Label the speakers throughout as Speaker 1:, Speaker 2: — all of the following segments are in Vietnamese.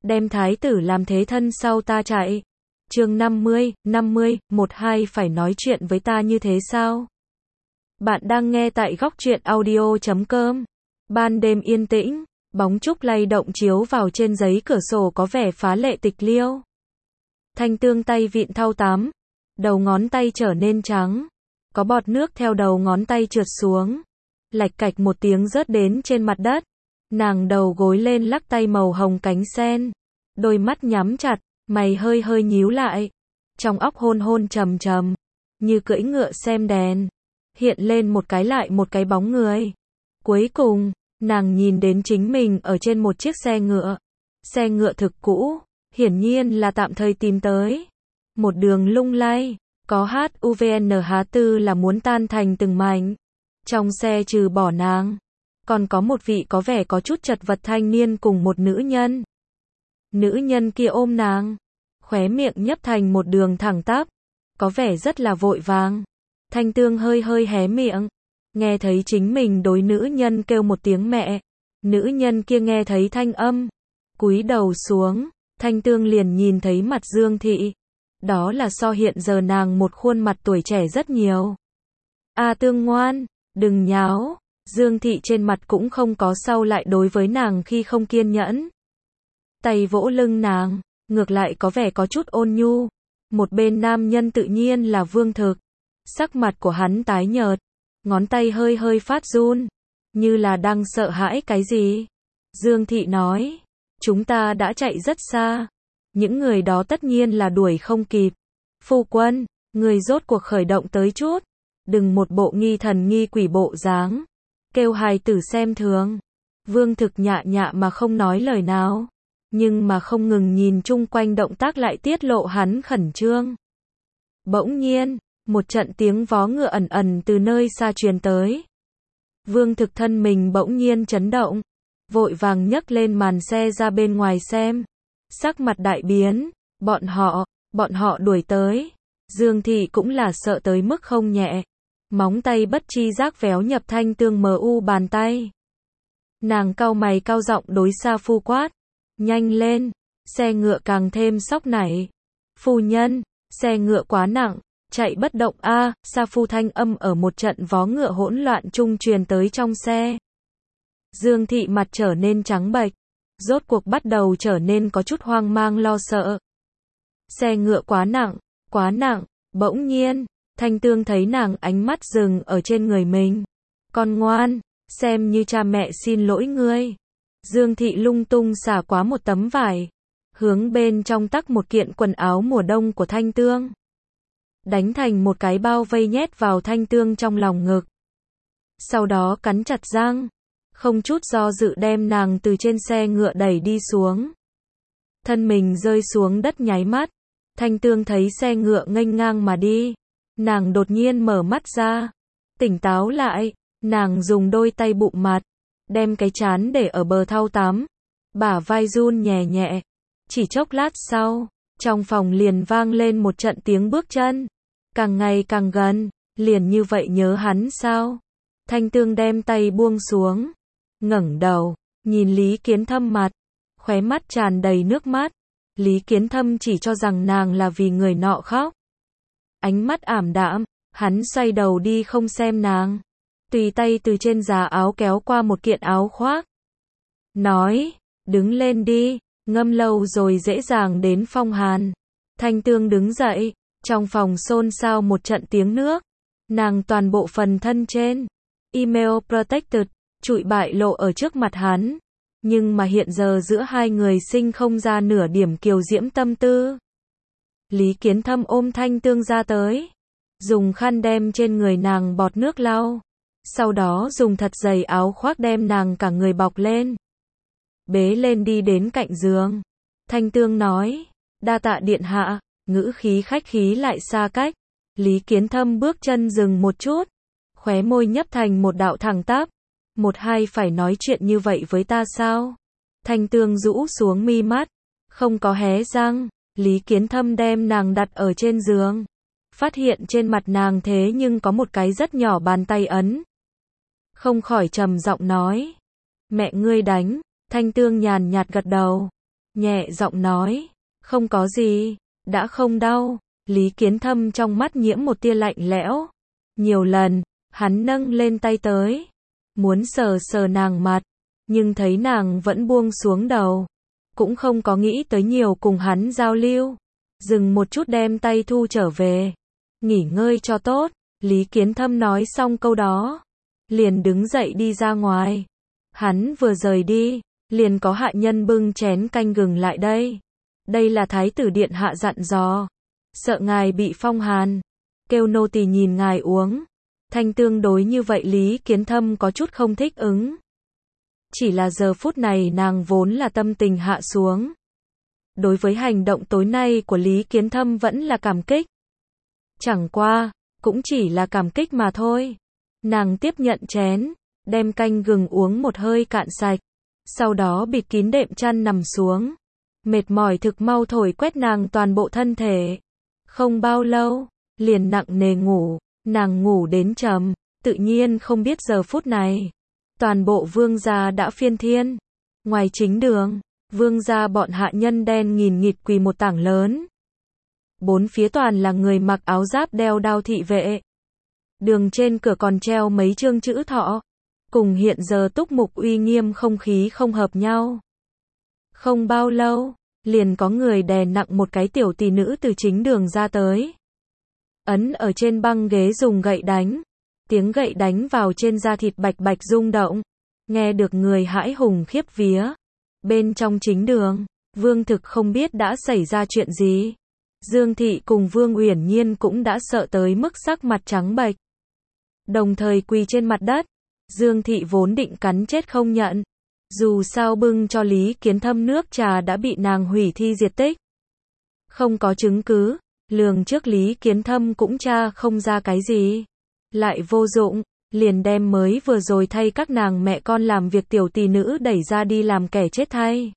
Speaker 1: đem thái tử làm thế thân sau ta chạy. Chương 50, 12 phải nói chuyện với ta như thế sao? Bạn đang nghe tại góc truyện audio.com. Ban đêm yên tĩnh, bóng trúc lay động chiếu vào trên giấy cửa sổ có vẻ phá lệ tịch liêu. Thanh Tương tay vịn thau tắm, đầu ngón tay trở nên trắng, có bọt nước theo đầu ngón tay trượt xuống, lạch cạch một tiếng rớt đến trên mặt đất. Nàng đầu gối lên lắc tay màu hồng cánh sen, đôi mắt nhắm chặt, mày hơi hơi nhíu lại, trong óc hôn hôn trầm trầm, như cưỡi ngựa xem đèn, hiện lên một cái lại một cái bóng người. Cuối cùng, nàng nhìn đến chính mình ở trên một chiếc xe ngựa thực cũ, hiển nhiên là tạm thời tìm tới. Một đường lung lay, có HUVNH4 là muốn tan thành từng mảnh. Trong xe trừ bỏ nàng, còn có một vị có vẻ có chút chật vật thanh niên cùng một nữ nhân. Nữ nhân kia ôm nàng, khóe miệng nhấp thành một đường thẳng tắp, có vẻ rất là vội vàng. Thanh Tương hơi hơi hé miệng, nghe thấy chính mình đối nữ nhân kêu một tiếng mẹ. Nữ nhân kia nghe thấy thanh âm, cúi đầu xuống, Thanh Tương liền nhìn thấy mặt Dương Thị. Đó là so hiện giờ nàng một khuôn mặt tuổi trẻ rất nhiều. A Tương ngoan, đừng nháo. Dương Thị trên mặt cũng không có sau lại đối với nàng khi không kiên nhẫn. Tay vỗ lưng nàng, ngược lại có vẻ có chút ôn nhu. Một bên nam nhân tự nhiên là Vương Thực. Sắc mặt của hắn tái nhợt, ngón tay hơi hơi phát run, như là đang sợ hãi cái gì. Dương Thị nói, chúng ta đã chạy rất xa, những người đó tất nhiên là đuổi không kịp. Phu quân, người rốt cuộc khởi động tới chút, đừng một bộ nghi thần nghi quỷ bộ dáng, kêu hài tử xem thường. Vương Thực nhạ nhạ mà không nói lời nào, nhưng mà không ngừng nhìn chung quanh động tác lại tiết lộ hắn khẩn trương. Bỗng nhiên, một trận tiếng vó ngựa ẩn ẩn từ nơi xa truyền tới. Vương Thực thân mình bỗng nhiên chấn động, vội vàng nhấc lên màn xe ra bên ngoài xem. Sắc mặt đại biến, bọn họ đuổi tới. Dương Thị cũng là sợ tới mức không nhẹ, móng tay bất chi giác véo nhập Thanh Tương mu bàn tay. Nàng cau mày cao giọng đối Sa Phu quát, nhanh lên, xe ngựa càng thêm sóc nảy. Phu nhân, xe ngựa quá nặng, chạy bất động a. Sa Phu thanh âm ở một trận vó ngựa hỗn loạn trung truyền tới trong xe. Dương Thị mặt trở nên trắng bệch, rốt cuộc bắt đầu trở nên có chút hoang mang lo sợ. Xe ngựa quá nặng, bỗng nhiên, Thanh Tương thấy nàng ánh mắt dừng ở trên người mình. Con ngoan, xem như cha mẹ xin lỗi ngươi. Dương Thị lung tung xả quá một tấm vải, hướng bên trong tắc một kiện quần áo mùa đông của Thanh Tương, đánh thành một cái bao vây nhét vào Thanh Tương trong lòng ngực. Sau đó cắn chặt răng, không chút do dự đem nàng từ trên xe ngựa đẩy đi xuống. Thân mình rơi xuống đất nháy mắt, Thanh Tương thấy xe ngựa nghênh ngang mà đi. Nàng đột nhiên mở mắt ra, tỉnh táo lại, nàng dùng đôi tay bụng mặt, đem cái trán để ở bờ thau tắm, bả vai run nhẹ nhẹ. Chỉ chốc lát sau, trong phòng liền vang lên một trận tiếng bước chân, càng ngày càng gần. Liền như vậy nhớ hắn sao? Thanh Tương đem tay buông xuống, ngẩng đầu, nhìn Lý Kiến Thâm mặt, khóe mắt tràn đầy nước mắt. Lý Kiến Thâm chỉ cho rằng nàng là vì người nọ khóc. Ánh mắt ảm đạm, hắn xoay đầu đi không xem nàng, tùy tay từ trên giá áo kéo qua một kiện áo khoác. Nói, đứng lên đi, ngâm lâu rồi dễ dàng đến phong hàn. Thanh Tương đứng dậy, trong phòng xôn xao một trận tiếng nước. Nàng toàn bộ phần thân trên, email protected, trụi bại lộ ở trước mặt hắn. Nhưng mà hiện giờ giữa hai người sinh không ra nửa điểm kiều diễm tâm tư. Lý Kiến Thâm ôm Thanh Tương ra tới, dùng khăn đem trên người nàng bọt nước lau, sau đó dùng thật dày áo khoác đem nàng cả người bọc lên, bế lên đi đến cạnh giường. Thanh Tương nói, đa tạ điện hạ, ngữ khí khách khí lại xa cách. Lý Kiến Thâm bước chân dừng một chút, khóe môi nhấp thành một đạo thẳng tắp. Một hai phải nói chuyện như vậy với ta sao? Thanh Tương rũ xuống mi mắt, không có hé răng. Lý Kiến Thâm đem nàng đặt ở trên giường, phát hiện trên mặt nàng thế nhưng có một cái rất nhỏ bàn tay ấn. Không khỏi trầm giọng nói, mẹ ngươi đánh. Thanh Tương nhàn nhạt gật đầu, nhẹ giọng nói, không có gì, đã không đau. Lý Kiến Thâm trong mắt nhiễm một tia lạnh lẽo. Nhiều lần, hắn nâng lên tay tới, muốn sờ sờ nàng mặt, nhưng thấy nàng vẫn buông xuống đầu, cũng không có nghĩ tới nhiều cùng hắn giao lưu. Dừng một chút đem tay thu trở về, nghỉ ngơi cho tốt. Lý Kiến Thâm nói xong câu đó, liền đứng dậy đi ra ngoài. Hắn vừa rời đi, liền có hạ nhân bưng chén canh gừng lại đây. Đây là thái tử điện hạ dặn dò, sợ ngài bị phong hàn, kêu nô tỳ nhìn ngài uống. Thanh tương đối như vậy Lý Kiến Thâm có chút không thích ứng. Chỉ là giờ phút này nàng vốn là tâm tình hạ xuống. Đối với hành động tối nay của Lý Kiến Thâm vẫn là cảm kích. Chẳng qua, cũng chỉ là cảm kích mà thôi. Nàng tiếp nhận chén, đem canh gừng uống một hơi cạn sạch, sau đó bịt kín đệm chăn nằm xuống. Mệt mỏi thực mau thổi quét nàng toàn bộ thân thể. Không bao lâu, liền nặng nề ngủ, nàng ngủ đến trầm, tự nhiên không biết giờ phút này. Toàn bộ vương gia đã phiên thiên. Ngoài chính đường, vương gia bọn hạ nhân đen nghìn nghịt quỳ một tảng lớn. Bốn phía toàn là người mặc áo giáp đeo đao thị vệ. Đường trên cửa còn treo mấy chương chữ thọ, cùng hiện giờ túc mục uy nghiêm không khí không hợp nhau. Không bao lâu, liền có người đè nặng một cái tiểu tỷ nữ từ chính đường ra tới. Ấn ở trên băng ghế dùng gậy đánh. Tiếng gậy đánh vào trên da thịt bạch bạch rung động. Nghe được người hãi hùng khiếp vía. Bên trong chính đường, Vương Thực không biết đã xảy ra chuyện gì. Dương Thị cùng Vương Uyển Nhiên cũng đã sợ tới mức sắc mặt trắng bệch. Đồng thời quỳ trên mặt đất. Dương Thị vốn định cắn chết không nhận. Dù sao bưng cho Lý Kiến Thâm nước trà đã bị nàng hủy thi diệt tích. Không có chứng cứ, lường trước Lý Kiến Thâm cũng tra không ra cái gì. Lại vô dụng, liền đem mới vừa rồi thay các nàng mẹ con làm việc tiểu tỷ nữ đẩy ra đi làm kẻ chết thay.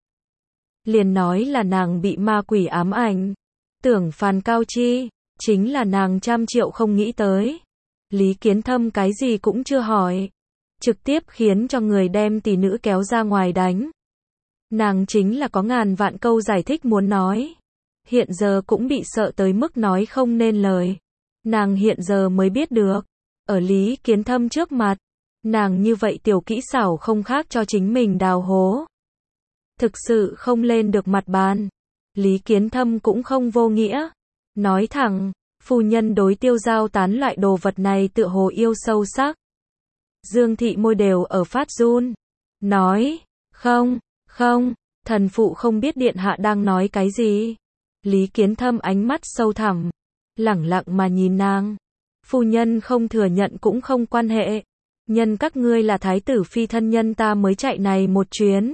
Speaker 1: Liền nói là nàng bị ma quỷ ám ảnh. Tưởng Phàn Cao Chi, chính là nàng 100 triệu không nghĩ tới. Lý Kiến Thâm cái gì cũng chưa hỏi. Trực tiếp khiến cho người đem tỷ nữ kéo ra ngoài đánh. Nàng chính là có ngàn vạn câu giải thích muốn nói. Hiện giờ cũng bị sợ tới mức nói không nên lời. Nàng hiện giờ mới biết được. Ở Lý Kiến Thâm trước mặt, nàng như vậy tiểu kỹ xảo không khác cho chính mình đào hố. Thực sự không lên được mặt bàn. Lý Kiến Thâm cũng không vô nghĩa. Nói thẳng, phu nhân đối Tiêu Giao tán loại đồ vật này tựa hồ yêu sâu sắc. Dương Thị môi đều ở phát run. Nói, không, thần phụ không biết điện hạ đang nói cái gì. Lý Kiến Thâm ánh mắt sâu thẳm, lẳng lặng mà nhìn nàng. Phu nhân không thừa nhận cũng không quan hệ. Nhân các ngươi là thái tử phi thân nhân ta mới chạy này một chuyến.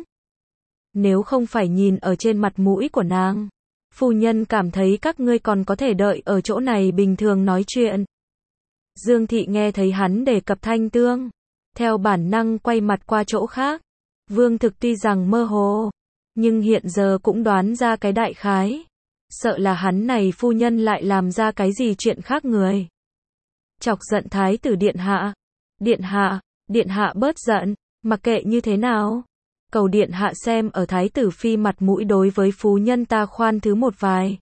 Speaker 1: Nếu không phải nhìn ở trên mặt mũi của nàng, phu nhân cảm thấy các ngươi còn có thể đợi ở chỗ này bình thường nói chuyện. Dương Thị nghe thấy hắn đề cập Thanh Tương, theo bản năng quay mặt qua chỗ khác. Vương Thực tuy rằng mơ hồ, nhưng hiện giờ cũng đoán ra cái đại khái. Sợ là hắn này phu nhân lại làm ra cái gì chuyện khác người. Chọc giận thái tử điện hạ. Điện hạ bớt giận, mặc kệ như thế nào. Cầu điện hạ xem ở thái tử phi mặt mũi đối với phu nhân ta khoan thứ một vài.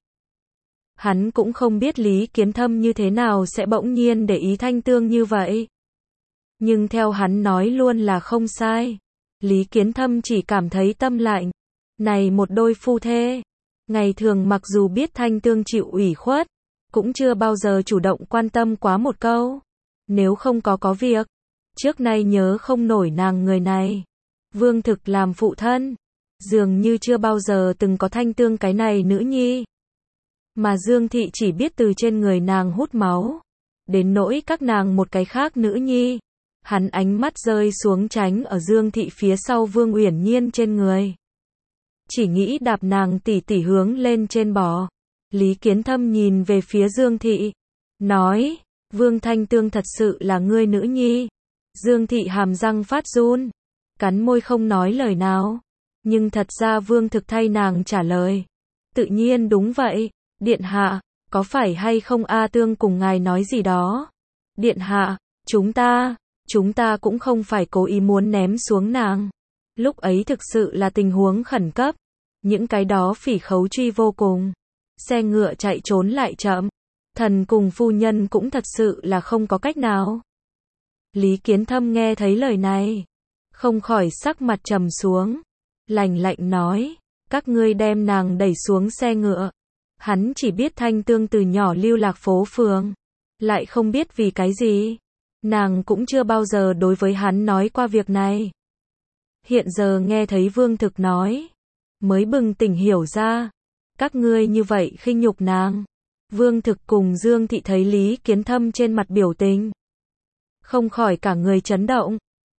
Speaker 1: Hắn cũng không biết Lý Kiến Thâm như thế nào sẽ bỗng nhiên để ý Thanh Tương như vậy. Nhưng theo hắn nói luôn là không sai. Lý Kiến Thâm chỉ cảm thấy tâm lạnh. Này một đôi phu thê. Ngày thường mặc dù biết Thanh Tương chịu ủy khuất, cũng chưa bao giờ chủ động quan tâm quá một câu. Nếu không có việc, trước nay nhớ không nổi nàng người này. Vương Thực làm phụ thân, dường như chưa bao giờ từng có Thanh Tương cái này nữ nhi. Mà Dương Thị chỉ biết từ trên người nàng hút máu. Đến nỗi các nàng một cái khác nữ nhi. Hắn ánh mắt rơi xuống tránh ở Dương Thị phía sau Vương Uyển Nhiên trên người. Chỉ nghĩ đạp nàng tỉ tỉ hướng lên trên bò. Lý Kiến Thâm nhìn về phía Dương Thị. Nói, Vương Thanh Tương thật sự là ngươi nữ nhi. Dương Thị hàm răng phát run. Cắn môi không nói lời nào. Nhưng thật ra Vương Thực thay nàng trả lời. Tự nhiên đúng vậy. Điện hạ, có phải hay không A Tương cùng ngài nói gì đó? Điện hạ, chúng ta cũng không phải cố ý muốn ném xuống nàng. Lúc ấy thực sự là tình huống khẩn cấp. Những cái đó phỉ khấu truy vô cùng. Xe ngựa chạy trốn lại chậm. Thần cùng phu nhân cũng thật sự là không có cách nào. Lý Kiến Thâm nghe thấy lời này, không khỏi sắc mặt trầm xuống. Lạnh lạnh nói, các ngươi đem nàng đẩy xuống xe ngựa. Hắn chỉ biết Thanh Tương từ nhỏ lưu lạc phố phường, lại không biết vì cái gì. Nàng cũng chưa bao giờ đối với hắn nói qua việc này. Hiện giờ nghe thấy Vương Thực nói, mới bừng tỉnh hiểu ra, các ngươi như vậy khinh nhục nàng. Vương Thực cùng Dương Thị thấy Lý Kiến Thâm trên mặt biểu tình, không khỏi cả người chấn động.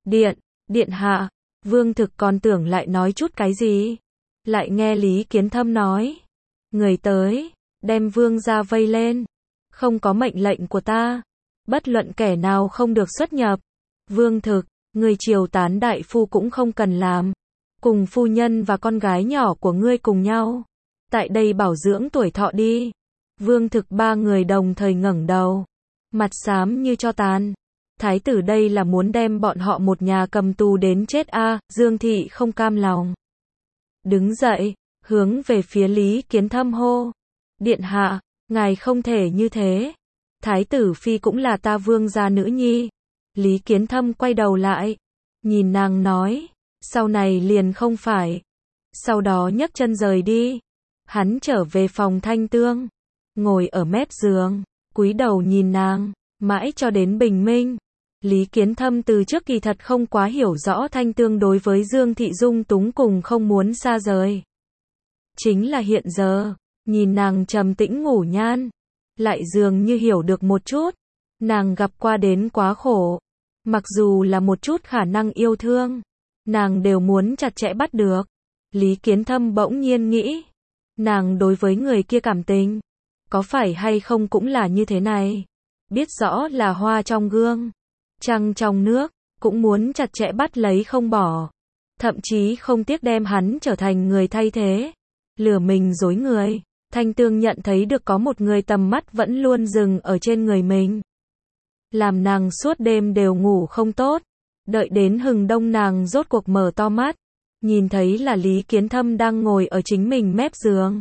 Speaker 1: Điện hạ, Vương Thực còn tưởng lại nói chút cái gì, lại nghe Lý Kiến Thâm nói, người tới, đem Vương gia vây lên, không có mệnh lệnh của ta, bất luận kẻ nào không được xuất nhập. Vương Thực, người triều tán đại phu cũng không cần làm, cùng phu nhân và con gái nhỏ của ngươi cùng nhau, tại đây bảo dưỡng tuổi thọ đi. Vương Thực ba người đồng thời ngẩng đầu, mặt xám như tro tàn. Thái tử đây là muốn đem bọn họ một nhà cầm tù đến chết a? Dương Thị không cam lòng, đứng dậy, hướng về phía Lý Kiến Thâm hô, điện hạ, ngài không thể như thế. Thái tử phi cũng là ta Vương gia nữ nhi. Lý Kiến Thâm quay đầu lại, nhìn nàng nói, sau này liền không phải. Sau đó nhấc chân rời đi. Hắn trở về phòng Thanh Tương, ngồi ở mép giường, cúi đầu nhìn nàng, mãi cho đến bình minh. Lý Kiến Thâm từ trước kỳ thật không quá hiểu rõ Thanh Tương đối với Dương Thị dung túng cùng không muốn xa rời. Chính là hiện giờ, nhìn nàng trầm tĩnh ngủ nhan, lại dường như hiểu được một chút. Nàng gặp qua đến quá khổ, mặc dù là một chút khả năng yêu thương, nàng đều muốn chặt chẽ bắt được. Lý Kiến Thâm bỗng nhiên nghĩ, nàng đối với người kia cảm tình, có phải hay không cũng là như thế này. Biết rõ là hoa trong gương, trăng trong nước, cũng muốn chặt chẽ bắt lấy không bỏ. Thậm chí không tiếc đem hắn trở thành người thay thế, lừa mình dối người. Thanh Tương nhận thấy được có một người tầm mắt vẫn luôn dừng ở trên người mình, làm nàng suốt đêm đều ngủ không tốt. Đợi đến hừng đông nàng rốt cuộc mở to mắt, nhìn thấy là Lý Kiến Thâm đang ngồi ở chính mình mép giường,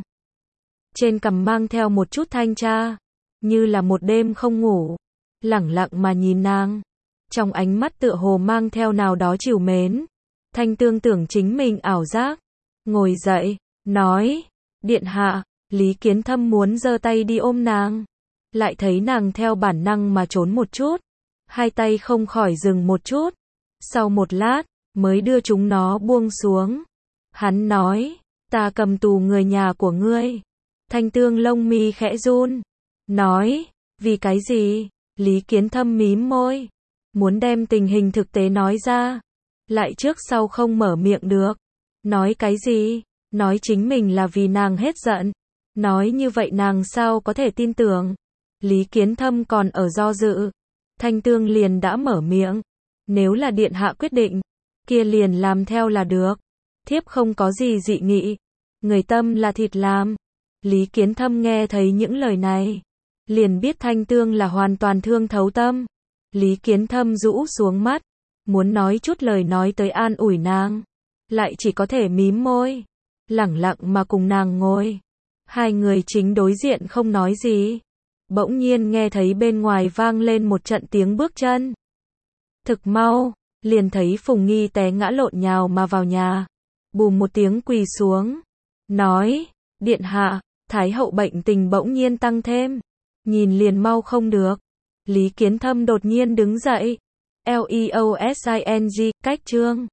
Speaker 1: trên cằm mang theo một chút thanh tra, như là một đêm không ngủ, lẳng lặng mà nhìn nàng, trong ánh mắt tựa hồ mang theo nào đó trìu mến. Thanh Tương tưởng chính mình ảo giác, ngồi dậy, nói, điện hạ. Lý Kiến Thâm muốn giơ tay đi ôm nàng, lại thấy nàng theo bản năng mà trốn một chút, hai tay không khỏi dừng một chút, sau một lát, mới đưa chúng nó buông xuống. Hắn nói, ta cầm tù người nhà của ngươi. Thanh Tương lông mi khẽ run, nói, vì cái gì? Lý Kiến Thâm mím môi, muốn đem tình hình thực tế nói ra, lại trước sau không mở miệng được. Nói cái gì? Nói chính mình là vì nàng hết giận. Nói như vậy nàng sao có thể tin tưởng? Lý Kiến Thâm còn ở do dự, Thanh Tương liền đã mở miệng, nếu là điện hạ quyết định, kia liền làm theo là được. Thiếp không có gì dị nghị, người tâm là thịt làm. Lý Kiến Thâm nghe thấy những lời này, liền biết Thanh Tương là hoàn toàn thương thấu tâm. Lý Kiến Thâm rũ xuống mắt, muốn nói chút lời nói tới an ủi nàng, lại chỉ có thể mím môi, lẳng lặng mà cùng nàng ngồi. Hai người chính đối diện không nói gì, bỗng nhiên nghe thấy bên ngoài vang lên một trận tiếng bước chân. Thực mau, liền thấy Phùng Nghi té ngã lộn nhào mà vào nhà, bùm một tiếng quỳ xuống, nói, điện hạ, Thái hậu bệnh tình bỗng nhiên tăng thêm, nhìn liền mau không được. Lý Kiến Thâm đột nhiên đứng dậy, LEOSING, cách chương.